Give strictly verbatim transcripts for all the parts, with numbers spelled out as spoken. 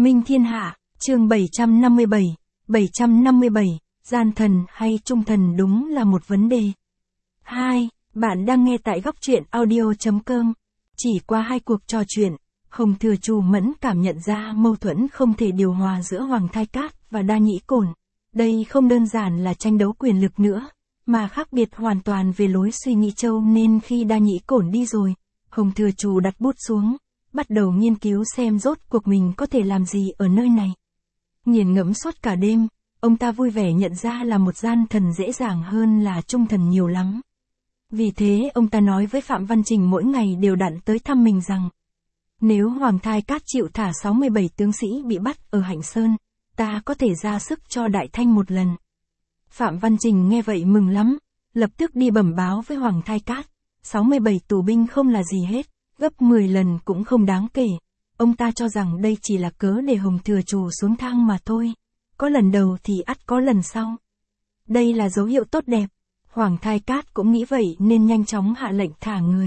Minh Thiên Hạ, chương bảy trăm năm mươi bảy, bảy trăm năm mươi bảy, gian thần hay trung thần đúng là một vấn đề. hai. Bạn đang nghe tại góc truyện audio chấm com. Chỉ qua hai cuộc trò chuyện, Hồng Thừa Trù Mẫn cảm nhận ra mâu thuẫn không thể điều hòa giữa Hoàng Thai Cát và Đa Nhĩ Cổn. Đây không đơn giản là tranh đấu quyền lực nữa, mà khác biệt hoàn toàn về lối suy nghĩ châu nên khi Đa Nhĩ Cổn đi rồi, Hồng Thừa Trù đặt bút xuống, bắt đầu nghiên cứu xem rốt cuộc mình có thể làm gì ở nơi này. Nghiền ngẫm suốt cả đêm, ông ta vui vẻ nhận ra là một gian thần dễ dàng hơn là trung thần nhiều lắm. Vì thế ông ta nói với Phạm Văn Trình mỗi ngày đều đặn tới thăm mình rằng, nếu Hoàng Thai Cát chịu thả sáu mươi bảy tướng sĩ bị bắt ở Hạnh Sơn, ta có thể ra sức cho Đại Thanh một lần. Phạm Văn Trình nghe vậy mừng lắm, lập tức đi bẩm báo với Hoàng Thai Cát, sáu mươi bảy tù binh không là gì hết, gấp mười lần cũng không đáng kể. Ông ta cho rằng đây chỉ là cớ để Hồng Thừa Trù xuống thang mà thôi. Có lần đầu thì ắt có lần sau. Đây là dấu hiệu tốt đẹp. Hoàng Thai Cát cũng nghĩ vậy nên nhanh chóng hạ lệnh thả người.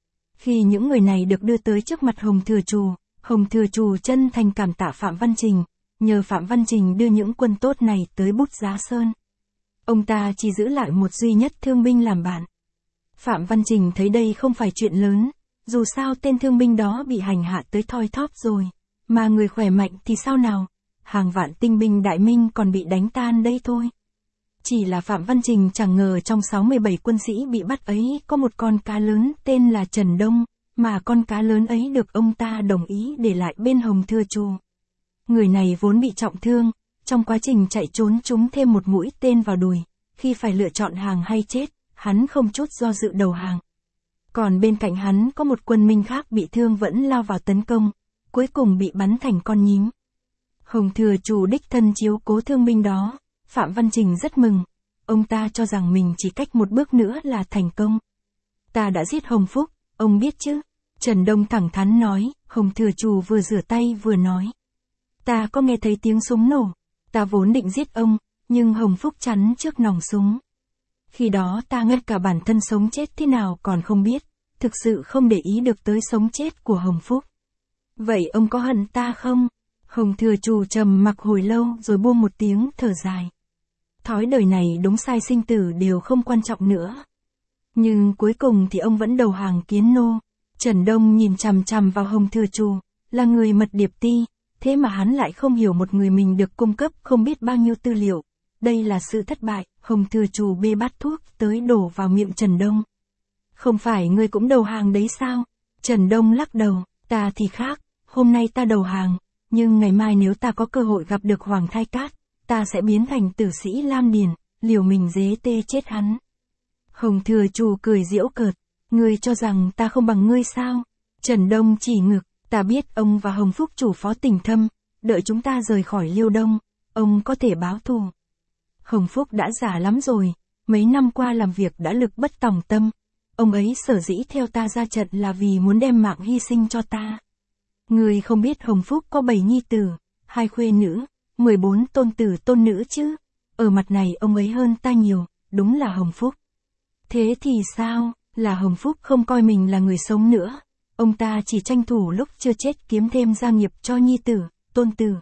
Khi những người này được đưa tới trước mặt Hồng Thừa Trù, Hồng Thừa Trù chân thành cảm tạ Phạm Văn Trình, nhờ Phạm Văn Trình đưa những quân tốt này tới Bút Giá Sơn. Ông ta chỉ giữ lại một duy nhất thương binh làm bạn. Phạm Văn Trình thấy đây không phải chuyện lớn, dù sao tên thương binh đó bị hành hạ tới thoi thóp rồi, mà người khỏe mạnh thì sao nào, hàng vạn tinh binh Đại Minh còn bị đánh tan đây thôi. Chỉ là Phạm Văn Trình chẳng ngờ trong sáu mươi bảy quân sĩ bị bắt ấy có một con cá lớn tên là Trần Đông, mà con cá lớn ấy được ông ta đồng ý để lại bên Hồng Thừa Trù. Người này vốn bị trọng thương, trong quá trình chạy trốn trúng thêm một mũi tên vào đùi, khi phải lựa chọn hàng hay chết, hắn không chút do dự đầu hàng. Còn bên cạnh hắn có một quân minh khác bị thương vẫn lao vào tấn công, cuối cùng bị bắn thành con nhím. Hồng Thừa Trù đích thân chiếu cố thương binh đó, Phạm Văn Trình rất mừng, ông ta cho rằng mình chỉ cách một bước nữa là thành công. Ta đã giết Hồng Phúc, ông biết chứ? Trần Đông thẳng thắn nói, Hồng Thừa Trù vừa rửa tay vừa nói. Ta có nghe thấy tiếng súng nổ, ta vốn định giết ông, nhưng Hồng Phúc chắn trước nòng súng. Khi đó ta ngay cả bản thân sống chết thế nào còn không biết, thực sự không để ý được tới sống chết của Hồng Phúc. Vậy ông có hận ta không? Hồng Thừa Trù trầm mặc hồi lâu rồi buông một tiếng thở dài. Thói đời này đúng sai sinh tử đều không quan trọng nữa. Nhưng cuối cùng thì ông vẫn đầu hàng kiến nô. Trần Đông nhìn chằm chằm vào Hồng Thừa Trù, là người mật điệp ti, thế mà hắn lại không hiểu một người mình được cung cấp không biết bao nhiêu tư liệu. Đây là sự thất bại. Hồng Thừa Trù bê bát thuốc tới đổ vào miệng Trần Đông. Không phải ngươi cũng đầu hàng đấy sao? Trần Đông lắc đầu, ta thì khác, hôm nay ta đầu hàng, nhưng ngày mai nếu ta có cơ hội gặp được Hoàng Thai Cát, ta sẽ biến thành tử sĩ Lam Điền, liều mình dế tê chết hắn. Hồng Thừa Trù cười giễu cợt, ngươi cho rằng ta không bằng ngươi sao? Trần Đông chỉ ngực, ta biết ông và Hồng Phúc chủ phó tình thâm, đợi chúng ta rời khỏi Liêu Đông, ông có thể báo thù. Hồng Phúc đã già lắm rồi, mấy năm qua làm việc đã lực bất tòng tâm. Ông ấy sở dĩ theo ta ra trận là vì muốn đem mạng hy sinh cho ta. Người không biết Hồng Phúc có bảy nhi tử, hai khuê nữ, mười bốn tôn tử tôn nữ chứ. Ở mặt này ông ấy hơn ta nhiều, đúng là Hồng Phúc. Thế thì sao, là Hồng Phúc không coi mình là người sống nữa. Ông ta chỉ tranh thủ lúc chưa chết kiếm thêm gia nghiệp cho nhi tử, tôn tử.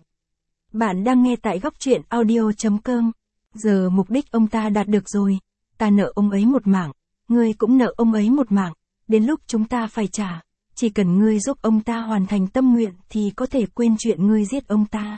Bạn đang nghe tại góc truyện audio chấm com. Giờ mục đích ông ta đạt được rồi, ta nợ ông ấy một mạng, ngươi cũng nợ ông ấy một mạng, đến lúc chúng ta phải trả, chỉ cần ngươi giúp ông ta hoàn thành tâm nguyện thì có thể quên chuyện ngươi giết ông ta.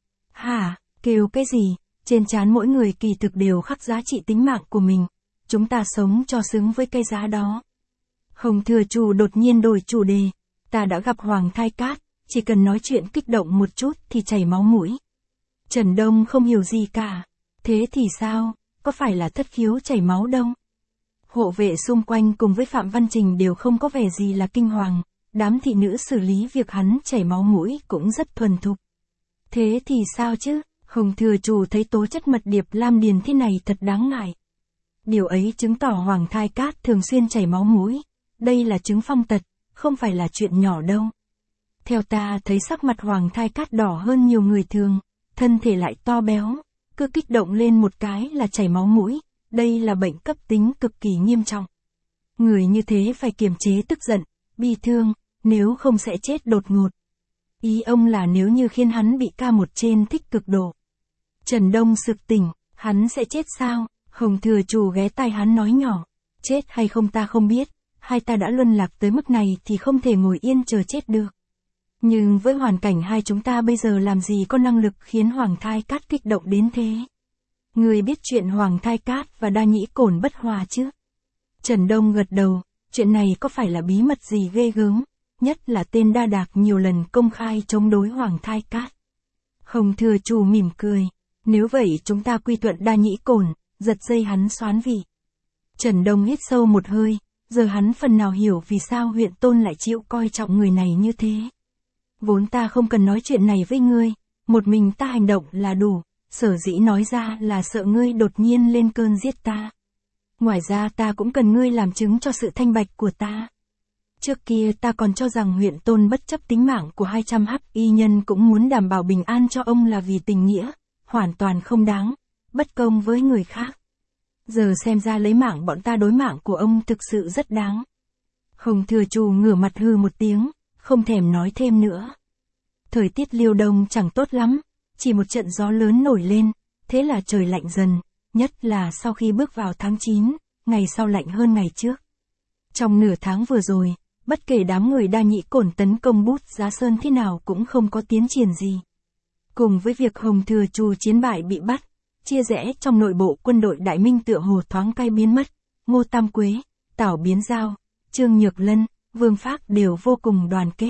Hả, kêu cái gì, trên trán mỗi người kỳ thực đều khắc giá trị tính mạng của mình, chúng ta sống cho xứng với cái giá đó. Hồng Thừa Trù đột nhiên đổi chủ đề, ta đã gặp Hoàng Thai Cát, chỉ cần nói chuyện kích động một chút thì chảy máu mũi. Trần Đông không hiểu gì cả. Thế thì sao, có phải là thất khiếu chảy máu đâu? Hộ vệ xung quanh cùng với Phạm Văn Trình đều không có vẻ gì là kinh hoàng, đám thị nữ xử lý việc hắn chảy máu mũi cũng rất thuần thục. Thế thì sao chứ, Hồng Thừa Trù thấy tố chất mật điệp Lam Điền thế này thật đáng ngại. Điều ấy chứng tỏ Hoàng Thai Cát thường xuyên chảy máu mũi, đây là chứng phong tật, không phải là chuyện nhỏ đâu. Theo ta thấy sắc mặt Hoàng Thai Cát đỏ hơn nhiều người thường, thân thể lại to béo. Cứ kích động lên một cái là chảy máu mũi, đây là bệnh cấp tính cực kỳ nghiêm trọng. Người như thế phải kiềm chế tức giận, bi thương, nếu không sẽ chết đột ngột. Ý ông là nếu như khiến hắn bị ca một trên thích cực độ. Trần Đông sực tỉnh, hắn sẽ chết sao? Hồng Thừa Trù ghé tai hắn nói nhỏ. Chết hay không ta không biết, hai ta đã luân lạc tới mức này thì không thể ngồi yên chờ chết được. Nhưng với hoàn cảnh hai chúng ta bây giờ làm gì có năng lực khiến Hoàng Thai Cát kích động đến thế. Người biết chuyện Hoàng Thai Cát và Đa Nhĩ Cổn bất hòa chứ? Trần Đông gật đầu, chuyện này có phải là bí mật gì ghê gớm, nhất là tên Đa Đạc nhiều lần công khai chống đối Hoàng Thai Cát. Hồng Thừa Trù mỉm cười, nếu vậy chúng ta quy thuận Đa Nhĩ Cổn, giật dây hắn xoán vị. Trần Đông hít sâu một hơi, giờ hắn phần nào hiểu vì sao huyện Tôn lại chịu coi trọng người này như thế. Vốn ta không cần nói chuyện này với ngươi, một mình ta hành động là đủ, sở dĩ nói ra là sợ ngươi đột nhiên lên cơn giết ta. Ngoài ra ta cũng cần ngươi làm chứng cho sự thanh bạch của ta. Trước kia ta còn cho rằng huyện Tôn bất chấp tính mạng của hai trăm hắc y nhân cũng muốn đảm bảo bình an cho ông là vì tình nghĩa, hoàn toàn không đáng, bất công với người khác. Giờ xem ra lấy mạng bọn ta đối mạng của ông thực sự rất đáng. Hồng Thừa Trù ngửa mặt hừ một tiếng, không thèm nói thêm nữa. Thời tiết Liêu Đông chẳng tốt lắm, chỉ một trận gió lớn nổi lên, thế là trời lạnh dần, nhất là sau khi bước vào tháng chín, ngày sau lạnh hơn ngày trước. Trong nửa tháng vừa rồi, bất kể đám người Đa Nhĩ Cổn tấn công Bút Giá Sơn thế nào cũng không có tiến triển gì. Cùng với việc Hồng Thừa Trù chiến bại bị bắt, chia rẽ trong nội bộ quân đội Đại Minh tựa hồ thoáng cay biến mất, Ngô Tam Quế, Tảo Biến Giao, Trương Nhược Lân, Vương Phác đều vô cùng đoàn kết.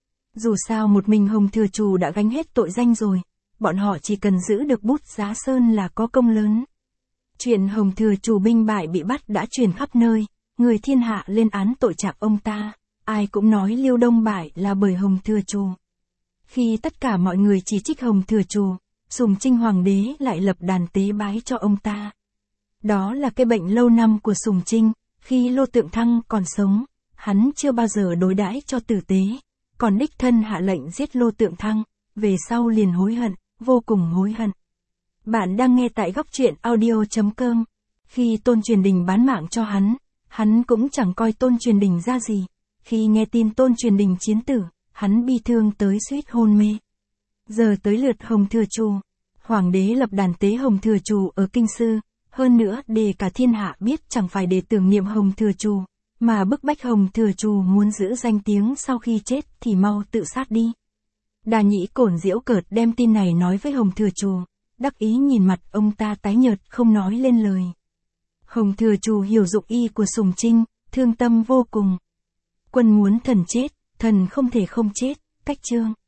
Dù sao một mình Hồng Thừa Trù đã gánh hết tội danh rồi, bọn họ chỉ cần giữ được Bút Giá Sơn là có công lớn. Chuyện Hồng Thừa Trù binh bại bị bắt đã truyền khắp nơi, người thiên hạ lên án tội trạng ông ta, ai cũng nói Liêu Đông bại là bởi Hồng Thừa Trù. Khi tất cả mọi người chỉ trích Hồng Thừa Trù, Sùng Trinh Hoàng đế lại lập đàn tế bái cho ông ta. Đó là cái bệnh lâu năm của Sùng Trinh, khi Lô Tượng Thăng còn sống, hắn chưa bao giờ đối đãi cho tử tế, còn đích thân hạ lệnh giết Lô Tượng Thăng, về sau liền hối hận, vô cùng hối hận. Bạn đang nghe tại góc truyện audio chấm com. Khi Tôn Truyền Đình bán mạng cho hắn, hắn cũng chẳng coi Tôn Truyền Đình ra gì. Khi nghe tin Tôn Truyền Đình chiến tử, hắn bi thương tới suýt hôn mê. Giờ tới lượt Hồng Thừa Trù. Hoàng đế lập đàn tế Hồng Thừa Trù ở Kinh Sư, hơn nữa để cả thiên hạ biết chẳng phải để tưởng niệm Hồng Thừa Trù, mà bức bách Hồng Thừa Trù muốn giữ danh tiếng sau khi chết thì mau tự sát đi. Đa Nhĩ Cổn giễu cợt đem tin này nói với Hồng Thừa Trù, đắc ý nhìn mặt ông ta tái nhợt không nói lên lời. Hồng Thừa Trù hiểu dụng ý của Sùng Trinh, thương tâm vô cùng. Quân muốn thần chết, thần không thể không chết, cách chương.